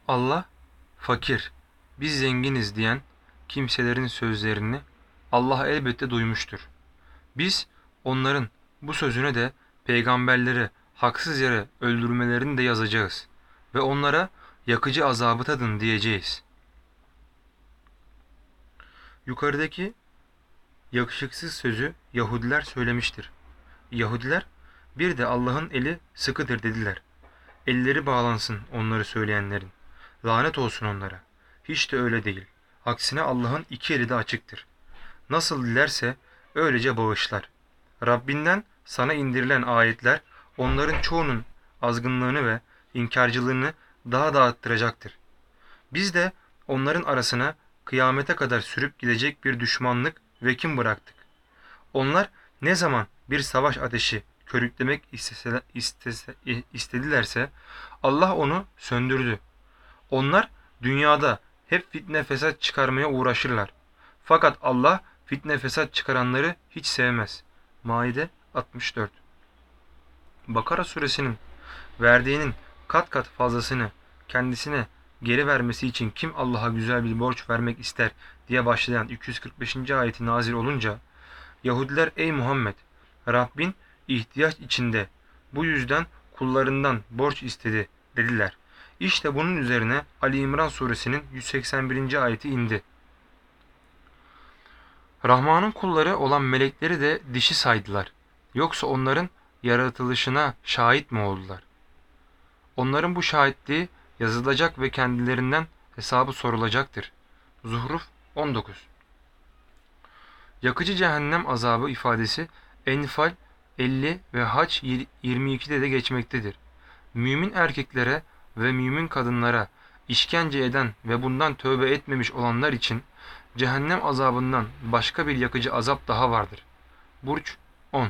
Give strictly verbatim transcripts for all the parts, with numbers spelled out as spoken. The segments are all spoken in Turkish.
Allah, fakir, biz zenginiz diyen kimselerin sözlerini Allah elbette duymuştur. Biz onların bu sözüne de peygamberleri haksız yere öldürmelerini de yazacağız ve onlara yakıcı azabı tadın diyeceğiz. Yukarıdaki yakışıksız sözü Yahudiler söylemiştir. Yahudiler bir de Allah'ın eli sıkıdır dediler. Elleri bağlansın onları söyleyenlerin. Lanet olsun onlara. Hiç de öyle değil. Aksine Allah'ın iki eli de açıktır. Nasıl dilerse öylece bağışlar. Rabbinden sana indirilen ayetler onların çoğunun azgınlığını ve inkarcılığını daha da arttıracaktır. Biz de onların arasına kıyamete kadar sürüp gidecek bir düşmanlık ve kin bıraktık. Onlar ne zaman bir savaş ateşi körüklemek istese, istese, istedilerse Allah onu söndürdü. Onlar dünyada hep fitne fesat çıkarmaya uğraşırlar. Fakat Allah fitne fesat çıkaranları hiç sevmez. Maide altmış dört. Bakara suresinin verdiğinin kat kat fazlasını kendisine geri vermesi için kim Allah'a güzel bir borç vermek ister diye başlayan iki yüz kırk beşinci ayeti nazil olunca Yahudiler ey Muhammed Rabbin ihtiyaç içinde bu yüzden kullarından borç istedi dediler. İşte bunun üzerine Ali İmran suresinin yüz seksen birinci ayeti indi. Rahman'ın kulları olan melekleri de dişi saydılar. Yoksa onların yaratılışına şahit mi oldular? Onların bu şahitliği yazılacak ve kendilerinden hesabı sorulacaktır. Zuhruf on dokuz. Yakıcı cehennem azabı ifadesi Enfal elli ve Haç yirmi ikide de geçmektedir. Mümin erkeklere ve mümin kadınlara işkence eden ve bundan tövbe etmemiş olanlar için cehennem azabından başka bir yakıcı azap daha vardır. Burç on.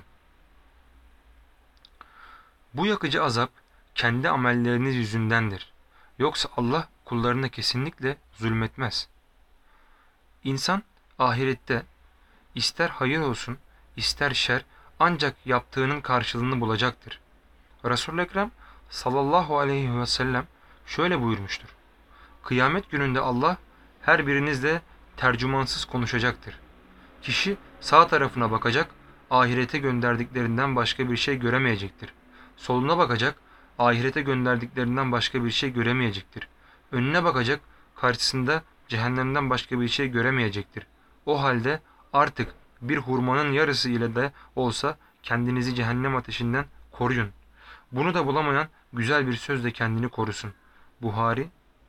Bu yakıcı azap kendi amelleriniz yüzündendir. Yoksa Allah kullarına kesinlikle zulmetmez. İnsan ahirette ister hayır olsun, ister şer ancak yaptığının karşılığını bulacaktır. Resul-i Ekrem sallallahu aleyhi ve sellem şöyle buyurmuştur. Kıyamet gününde Allah her birinizle tercümansız konuşacaktır. Kişi sağ tarafına bakacak, ahirete gönderdiklerinden başka bir şey göremeyecektir. Soluna bakacak, ahirete gönderdiklerinden başka bir şey göremeyecektir. Önüne bakacak, karşısında cehennemden başka bir şey göremeyecektir. O halde artık bir hurmanın yarısı ile de olsa kendinizi cehennem ateşinden koruyun. Bunu da bulamayan güzel bir sözle kendini korusun. Buhari.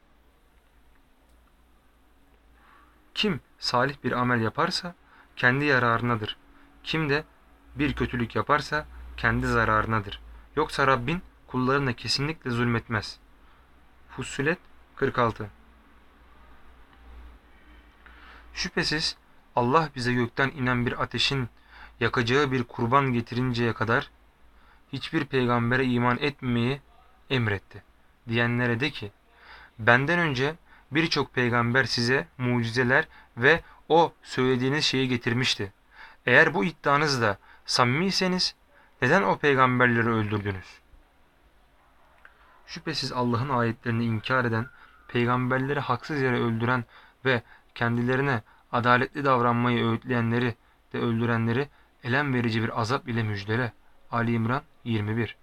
Kim salih bir amel yaparsa kendi yararınadır. Kim de bir kötülük yaparsa kendi zararınadır. Yoksa Rabbin kullarına kesinlikle zulmetmez. Fussilet kırk altı. Şüphesiz Allah bize gökten inen bir ateşin yakacağı bir kurban getirinceye kadar hiçbir peygambere iman etmemeyi emretti. Diyenlere de ki, benden önce birçok peygamber size mucizeler ve o söylediğiniz şeyi getirmişti. Eğer bu iddianızda samimiyseniz neden o peygamberleri öldürdünüz? Şüphesiz Allah'ın ayetlerini inkar eden, peygamberleri haksız yere öldüren ve kendilerine adaletli davranmayı öğütleyenleri de öldürenleri elem verici bir azap ile müjdele. Ali İmran yirmi bir.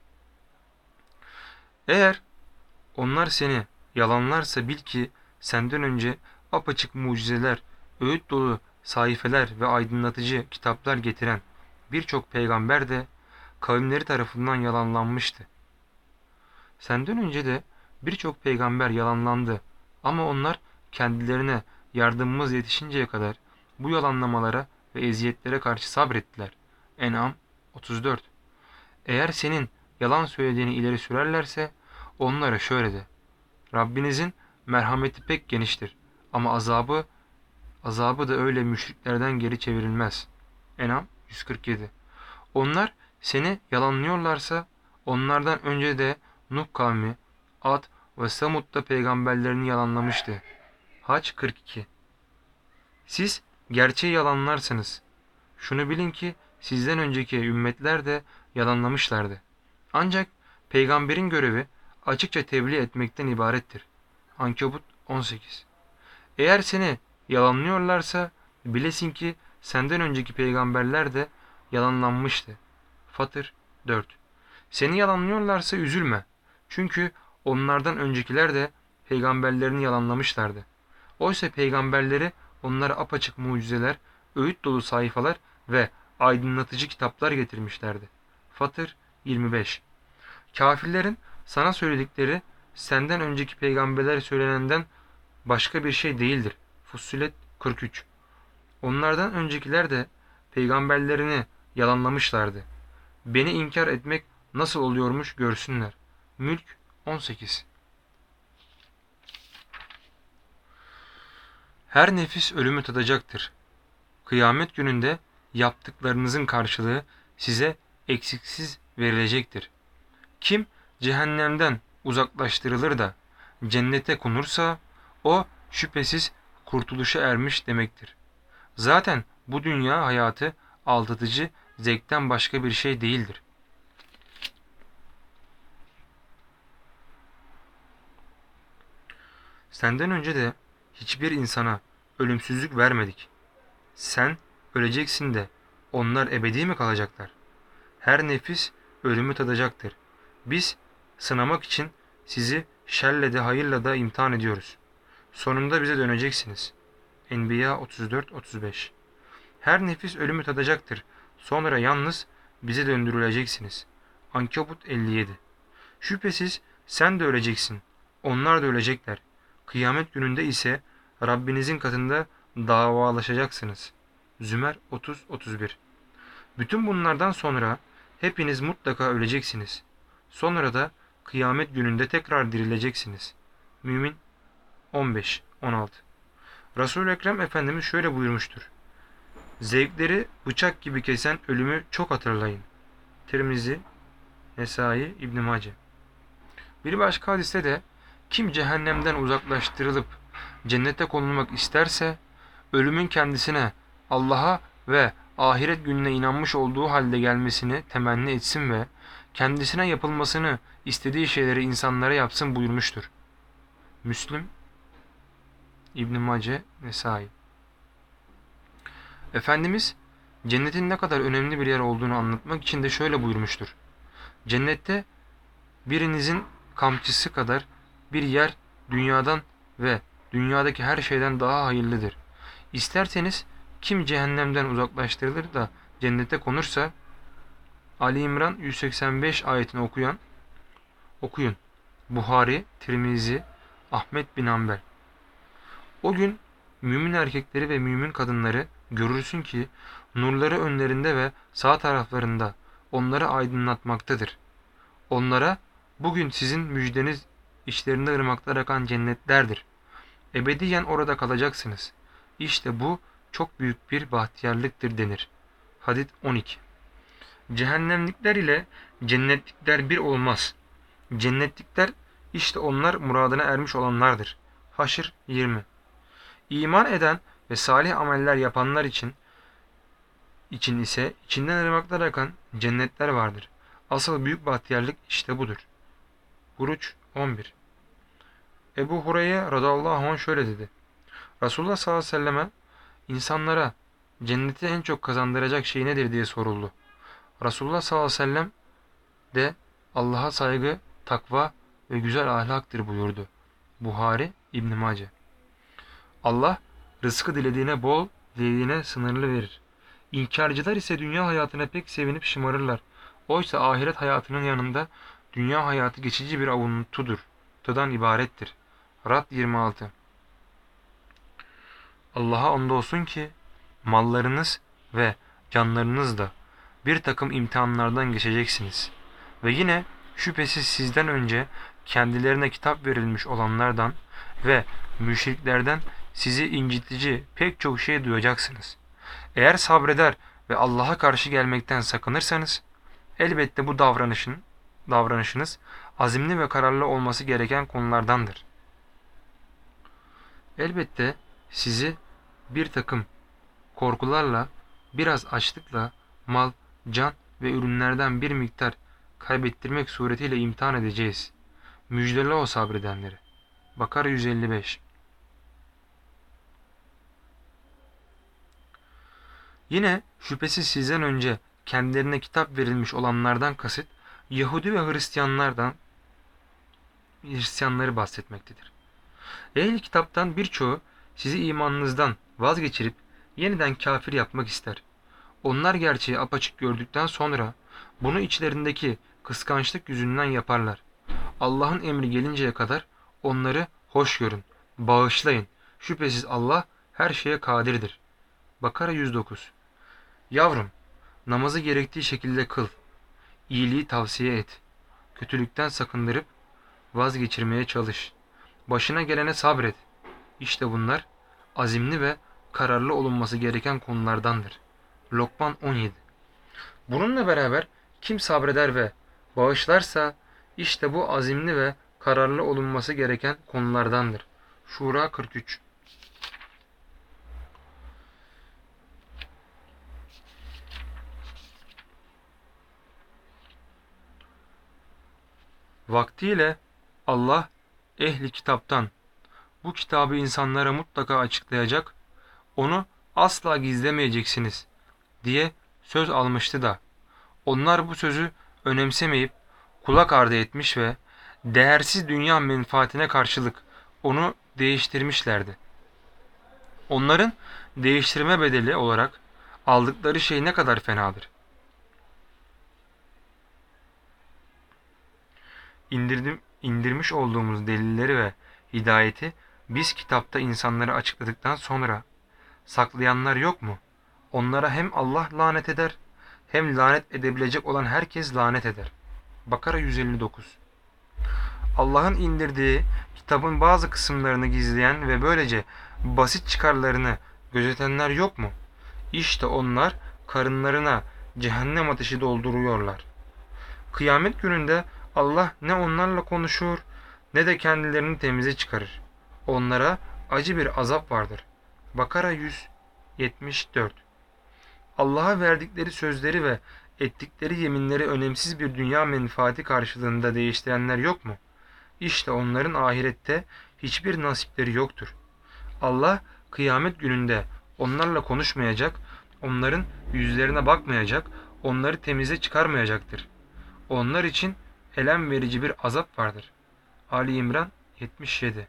Eğer onlar seni yalanlarsa bil ki senden önce apaçık mucizeler, öğüt dolu sayfeler ve aydınlatıcı kitaplar getiren birçok peygamber de kavimleri tarafından yalanlanmıştı. Senden önce de birçok peygamber yalanlandı ama onlar kendilerine yardımımız yetişinceye kadar bu yalanlamalara ve eziyetlere karşı sabrettiler. En'am otuz dört. Eğer senin yalan söylediğini ileri sürerlerse onlara şöyle de: Rabbinizin merhameti pek geniştir ama azabı azabı da öyle müşriklerden geri çevirilmez. En'am yüz kırk yedi. Onlar seni yalanlıyorlarsa onlardan önce de Nuh kavmi, Ad ve Samud da peygamberlerini yalanlamıştı. Haç kırk iki. Siz gerçeği yalanlarsınız. Şunu bilin ki sizden önceki ümmetler de yalanlamışlardı. Ancak peygamberin görevi açıkça tebliğ etmekten ibarettir. Ankebut on sekiz. Eğer seni yalanlıyorlarsa bilesin ki senden önceki peygamberler de yalanlanmıştı. Fatır dört. Seni yalanlıyorlarsa üzülme. Çünkü onlardan öncekiler de peygamberlerini yalanlamışlardı. Oysa peygamberleri onlara apaçık mucizeler, öğüt dolu sayfalar ve aydınlatıcı kitaplar getirmişlerdi. Fatır yirmi beş. Kafirlerin sana söyledikleri senden önceki peygamberler söylenenden başka bir şey değildir. Fussilet kırk üç. Onlardan öncekiler de peygamberlerini yalanlamışlardı. Beni inkar etmek nasıl oluyormuş görsünler. Mülk on sekiz. Her nefis ölümü tadacaktır. Kıyamet gününde yaptıklarınızın karşılığı size eksiksiz verilecektir. Kim cehennemden uzaklaştırılır da cennete konursa o şüphesiz kurtuluşa ermiş demektir. Zaten bu dünya hayatı aldatıcı zevkten başka bir şey değildir. Senden önce de hiçbir insana ölümsüzlük vermedik. Sen öleceksin de onlar ebedi mi kalacaklar? Her nefis ölümü tadacaktır. Biz sınamak için sizi şerle de hayırla da imtihan ediyoruz. Sonunda bize döneceksiniz. Enbiya otuz dört otuz beş. Her nefis ölümü tadacaktır. Sonra yalnız bize döndürüleceksiniz. Ankebut elli yedi. Şüphesiz sen de öleceksin. Onlar da ölecekler. Kıyamet gününde ise Rabbinizin katında davalaşacaksınız. Zümer otuz otuz bir. Bütün bunlardan sonra hepiniz mutlaka öleceksiniz. Sonra da kıyamet gününde tekrar dirileceksiniz. Mümin on beş on altı. Resul-i Ekrem Efendimiz şöyle buyurmuştur. Zevkleri bıçak gibi kesen ölümü çok hatırlayın. Tirmizi, Nesai, İbn Mace. Bir başka hadiste de kim cehennemden uzaklaştırılıp cennete konulmak isterse ölümün kendisine Allah'a ve ahiret gününe inanmış olduğu halde gelmesini temenni etsin ve kendisine yapılmasını istediği şeyleri insanlara yapsın buyurmuştur. Müslim, İbn Mace, Nesai. Efendimiz cennetin ne kadar önemli bir yer olduğunu anlatmak için de şöyle buyurmuştur. Cennette birinizin kamçısı kadar bir yer dünyadan ve dünyadaki her şeyden daha hayırlıdır. İsterseniz kim cehennemden uzaklaştırılır da cennete konursa Ali İmran yüz seksen beş ayetini okuyan okuyun. Buhari, Tirmizi, Ahmet bin Hanbel. O gün mümin erkekleri ve mümin kadınları görürsün ki nurları önlerinde ve sağ taraflarında onları aydınlatmaktadır. Onlara bugün sizin müjdeniz içlerinde ırmaklar akan cennetlerdir. Ebediyen orada kalacaksınız. İşte bu çok büyük bir bahtiyarlıktır denir. Hadid on iki. Cehennemlikler ile cennetlikler bir olmaz. Cennetlikler işte onlar muradına ermiş olanlardır. Haşr yirmi. İman eden ve salih ameller yapanlar için için ise içinden ırmaklar akan cennetler vardır. Asıl büyük bahtiyarlık işte budur. Buruç on bir. Ebu Hureyre radıyallahu anh şöyle dedi. Resulullah sallallahu aleyhi ve selleme insanlara cenneti en çok kazandıracak şey nedir diye soruldu. Resulullah sallallahu aleyhi ve sellem de Allah'a saygı, takva ve güzel ahlaktır buyurdu. Buhari, İbn Mace. Allah rızkı dilediğine bol, dilediğine sınırlı verir. İnkarcılar ise dünya hayatına pek sevinip şımarırlar. Oysa ahiret hayatının yanında dünya hayatı geçici bir avuntudur. Tıdan ibarettir. Rad yirmi altı. Allah'a andolsun ki mallarınız ve canlarınız da bir takım imtihanlardan geçeceksiniz. Ve yine şüphesiz sizden önce kendilerine kitap verilmiş olanlardan ve müşriklerden sizi incitici pek çok şey duyacaksınız. Eğer sabreder ve Allah'a karşı gelmekten sakınırsanız elbette bu davranışın, davranışınız azimli ve kararlı olması gereken konulardandır. Elbette sizi bir takım korkularla, biraz açlıkla, mal, can ve ürünlerden bir miktar kaybettirmek suretiyle imtihan edeceğiz. Müjdele o sabredenleri. Bakara yüz elli beş. Yine şüphesiz sizden önce kendilerine kitap verilmiş olanlardan kasıt Yahudi ve Hristiyanlardan Hristiyanları bahsetmektedir. Ehli kitaptan birçoğu sizi imanınızdan vazgeçirip yeniden kafir yapmak ister. Onlar gerçeği apaçık gördükten sonra bunu içlerindeki kıskançlık yüzünden yaparlar. Allah'ın emri gelinceye kadar onları hoş görün, bağışlayın. Şüphesiz Allah her şeye kadirdir. Bakara yüz dokuz. Yavrum, namazı gerektiği şekilde kıl, iyiliği tavsiye et, kötülükten sakındırıp vazgeçirmeye çalış. Başına gelene sabret. İşte bunlar azimli ve kararlı olunması gereken konulardandır. Lokman on yedi. Bununla beraber kim sabreder ve bağışlarsa işte bu azimli ve kararlı olunması gereken konulardandır. Şura kırk üç. Vaktiyle Allah ehli kitaptan bu kitabı insanlara mutlaka açıklayacak, onu asla gizlemeyeceksiniz diye söz almıştı da onlar bu sözü önemsemeyip kulak ardı etmiş ve değersiz dünya menfaatine karşılık onu değiştirmişlerdi. Onların değiştirme bedeli olarak aldıkları şey ne kadar fenadır. İndirdim, indirmiş olduğumuz delilleri ve hidayeti biz kitapta insanlara açıkladıktan sonra saklayanlar yok mu? Onlara hem Allah lanet eder, hem lanet edebilecek olan herkes lanet eder. Bakara yüz elli dokuz. Allah'ın indirdiği kitabın bazı kısımlarını gizleyen ve böylece basit çıkarlarını gözetenler yok mu? İşte onlar karınlarına cehennem ateşi dolduruyorlar. Kıyamet gününde Allah ne onlarla konuşur ne de kendilerini temize çıkarır. Onlara acı bir azap vardır. Bakara yüz yetmiş dört. Allah'a verdikleri sözleri ve ettikleri yeminleri önemsiz bir dünya menfaati karşılığında değiştirenler yok mu? İşte onların ahirette hiçbir nasipleri yoktur. Allah kıyamet gününde onlarla konuşmayacak, onların yüzlerine bakmayacak, onları temize çıkarmayacaktır. Onlar için elem verici bir azap vardır. Ali İmran yetmiş yedi.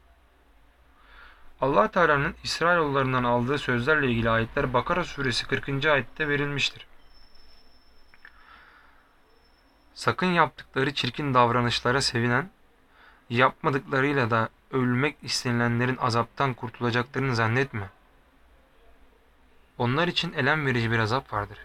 Allah Teala'nın İsrailoğullarından aldığı sözlerle ilgili ayetler Bakara suresi kırkıncı ayette verilmiştir. Sakın yaptıkları çirkin davranışlara sevinen, yapmadıklarıyla da ölmek istenilenlerin azaptan kurtulacaklarını zannetme. Onlar için elem verici bir azap vardır.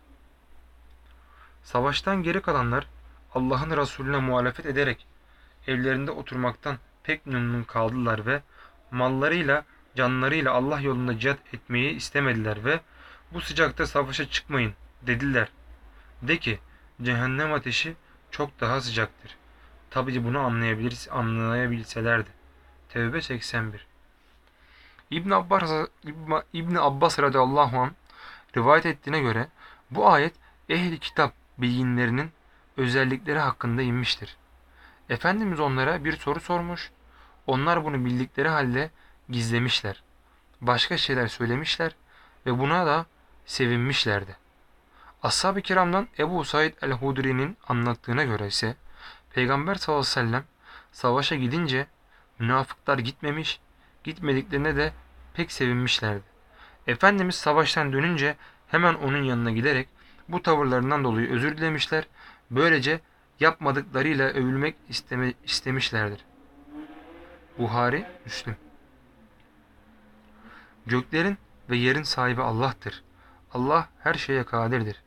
Savaştan geri kalanlar Allah'ın Resulüne muhalefet ederek evlerinde oturmaktan pek memnun kaldılar ve mallarıyla, canlarıyla Allah yolunda cihat etmeyi istemediler ve bu sıcakta savaşa çıkmayın dediler. De ki, cehennem ateşi çok daha sıcaktır. Tabii bunu anlayabilir, anlayabilselerdi. Tevbe seksen bir. İbn Abbas, İbn Abbas radıyallahu anh rivayet ettiğine göre bu ayet ehli kitap bilginlerinin özellikleri hakkında inmiştir. Efendimiz onlara bir soru sormuş. Onlar bunu bildikleri halde gizlemişler. Başka şeyler söylemişler ve buna da sevinmişlerdi. Ashab-ı kiramdan Ebu Said el-Hudri'nin anlattığına göre ise Peygamber sallallahu aleyhi ve sellem savaşa gidince münafıklar gitmemiş, gitmediklerine de pek sevinmişlerdi. Efendimiz savaştan dönünce hemen onun yanına giderek bu tavırlarından dolayı özür dilemişler. Böylece yapmadıklarıyla övülmek isteme, istemişlerdir. Buhari, Müslim. Göklerin ve yerin sahibi Allah'tır. Allah her şeye kadirdir.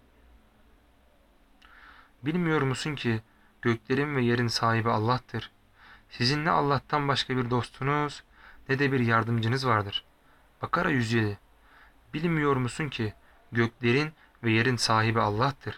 Bilmiyor musun ki göklerin ve yerin sahibi Allah'tır. Sizin ne Allah'tan başka bir dostunuz ne de bir yardımcınız vardır. Bakara yüz yedi. Bilmiyor musun ki göklerin ve yerin sahibi Allah'tır.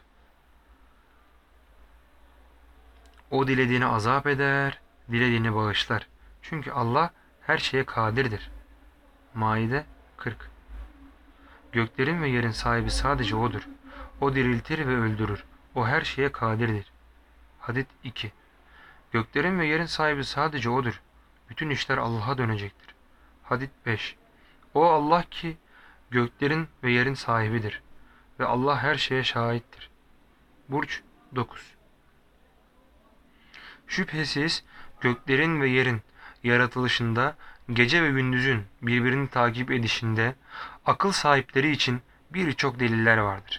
O dilediğini azap eder, dilediğini bağışlar. Çünkü Allah her şeye kadirdir. Maide kırk. Göklerin ve yerin sahibi sadece O'dur. O diriltir ve öldürür. O her şeye kadirdir. Hadid iki. Göklerin ve yerin sahibi sadece O'dur. Bütün işler Allah'a dönecektir. Hadid beş. O Allah ki göklerin ve yerin sahibidir ve Allah her şeye şahittir. Burç dokuz. Şüphesiz göklerin ve yerin yaratılışında, gece ve gündüzün birbirini takip edişinde akıl sahipleri için birçok deliller vardır.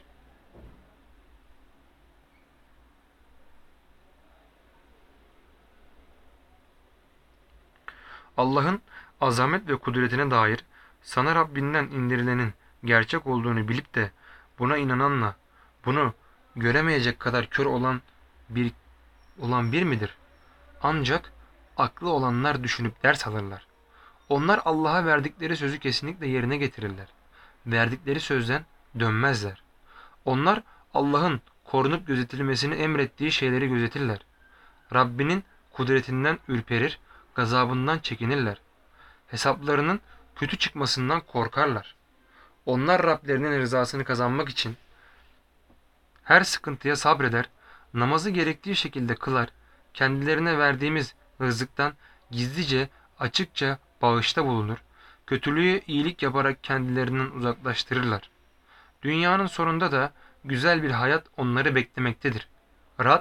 Allah'ın azamet ve kudretine dair sana Rabbinden indirilenin gerçek olduğunu bilip de buna inananla bunu göremeyecek kadar kör olan bir olan bir midir? Ancak aklı olanlar düşünüp ders alırlar. Onlar Allah'a verdikleri sözü kesinlikle yerine getirirler. Verdikleri sözden dönmezler. Onlar Allah'ın korunup gözetilmesini emrettiği şeyleri gözetirler. Rabbinin kudretinden ürperir, gazabından çekinirler. Hesaplarının kötü çıkmasından korkarlar. Onlar Rablerinin rızasını kazanmak için her sıkıntıya sabreder, namazı gerektiği şekilde kılar, kendilerine verdiğimiz rızıktan gizlice, açıkça bağışta bulunur, kötülüğü iyilik yaparak kendilerinden uzaklaştırırlar. Dünyanın sonunda da güzel bir hayat onları beklemektedir. Rad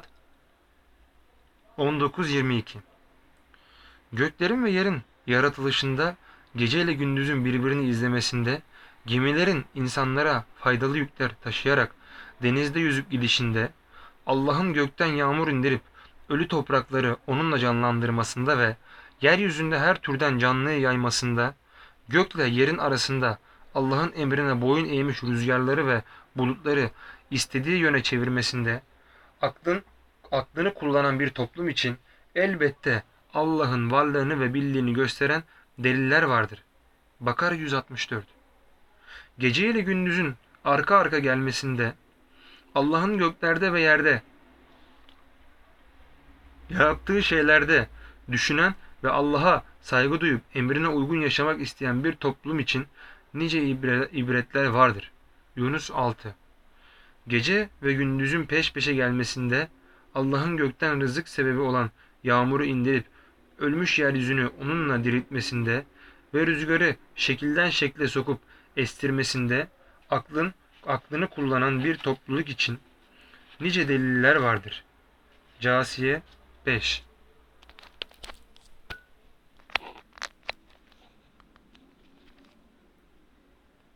on dokuz yirmi iki. Göklerin ve yerin yaratılışında, gece ile gündüzün birbirini izlemesinde, gemilerin insanlara faydalı yükler taşıyarak denizde yüzüp gidişinde, Allah'ın gökten yağmur indirip ölü toprakları onunla canlandırmasında ve yeryüzünde her türden canlıyı yaymasında, gökle yerin arasında Allah'ın emrine boyun eğmiş rüzgarları ve bulutları istediği yöne çevirmesinde, aklın aklını kullanan bir toplum için elbette Allah'ın varlığını ve birliğini gösteren deliller vardır. Bakara yüz altmış dört. Gece ile gündüzün arka arka gelmesinde, Allah'ın göklerde ve yerde yarattığı şeylerde düşünen ve Allah'a saygı duyup emrine uygun yaşamak isteyen bir toplum için nice ibretler vardır. Yunus altı. Gece ve gündüzün peş peşe gelmesinde, Allah'ın gökten rızık sebebi olan yağmuru indirip ölmüş yeryüzünü onunla diriltmesinde ve rüzgarı şekilden şekle sokup estirmesinde aklın aklını kullanan bir topluluk için nice deliller vardır. Câsiye beş.